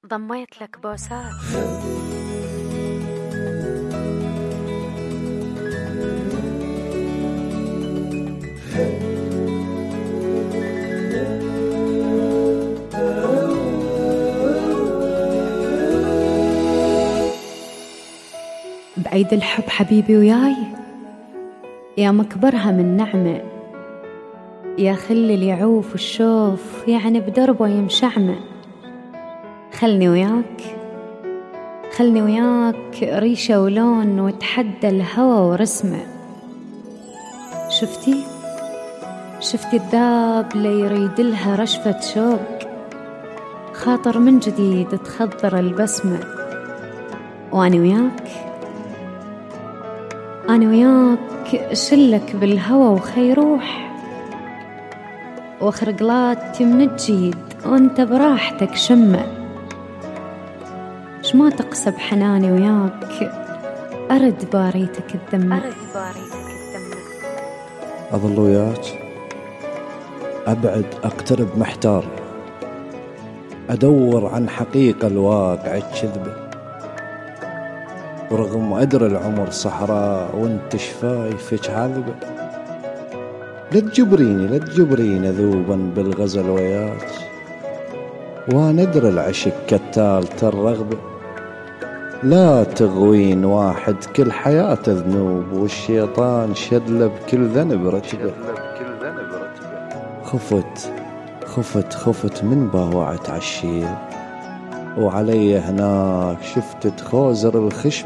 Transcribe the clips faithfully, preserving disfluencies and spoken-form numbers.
ضميت لك بوسات. بعيد الحب حبيبي وياي، يا مكبرها من نعمة، يا خل اللي يعوف الشوف يعني بدربه يمشعمه. خلني وياك خلني وياك ريشة ولون وتحدى الهوى ورسمه. شفتي شفتي الذاب اللي يريد لها رشفة شوق، خاطر من جديد تخضر البسمة. وأنا وياك أنا وياك شلك بالهوى وخيروح، وخرقلات من الجيد وانت براحتك شمه. شما تقسى بحناني وياك أرد باريتك الدمة. أظل وياك أبعد أقترب محتار، أدور عن حقيقة الواقع الكذبة، ورغم أدرى العمر صحراء وانت شفايفك عذبة. لا تجبريني لا تجبريني ذوبا بالغزل وياك، وانا ادري العشق كتالة الرغبة. لا تغوين واحد كل حياته ذنوب، والشيطان شدله بكل ذنب رتبه. خفت خفت خفت من باوعة عالشيب، وعلي هناك شفت تخوزر الخشبة.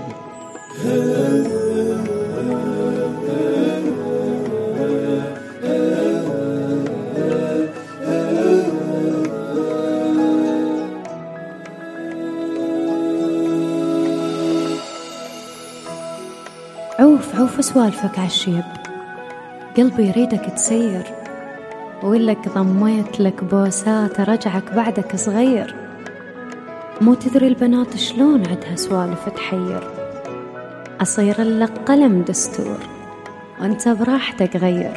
عوف عوف سوالفك عالشيب، قلبي يريدك تسير، ويلك ضميت لك بوسات رجعك بعدك صغير. مو تدري البنات شلون عدها سوالف تحير، أصير لك قلم دستور وانت براحتك غير.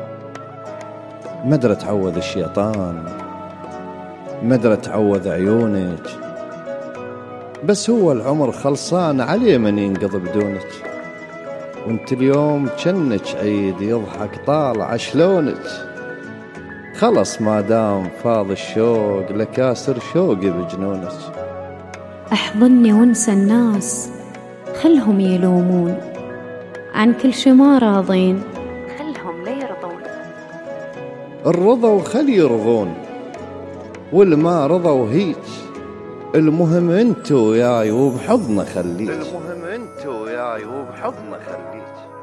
مدري تعوذ الشيطان، مدري تعوذ عيونك، بس هو العمر خلصان عليه من ينقض بدونك. وانت اليوم جنك عيد يضحك طالع شلونك. خلص ما دام فاض الشوق لكاسر شوقي بجنونك. احضني وانسى الناس خلهم يلومون، عن كل شي ما راضين خلهم لا يرضون. الرضا وخلي يرضون، واللي ما رضوا هيج. المهم انتو وياي وبحضن خليك. المهم انتو وياي وبحضن خليك.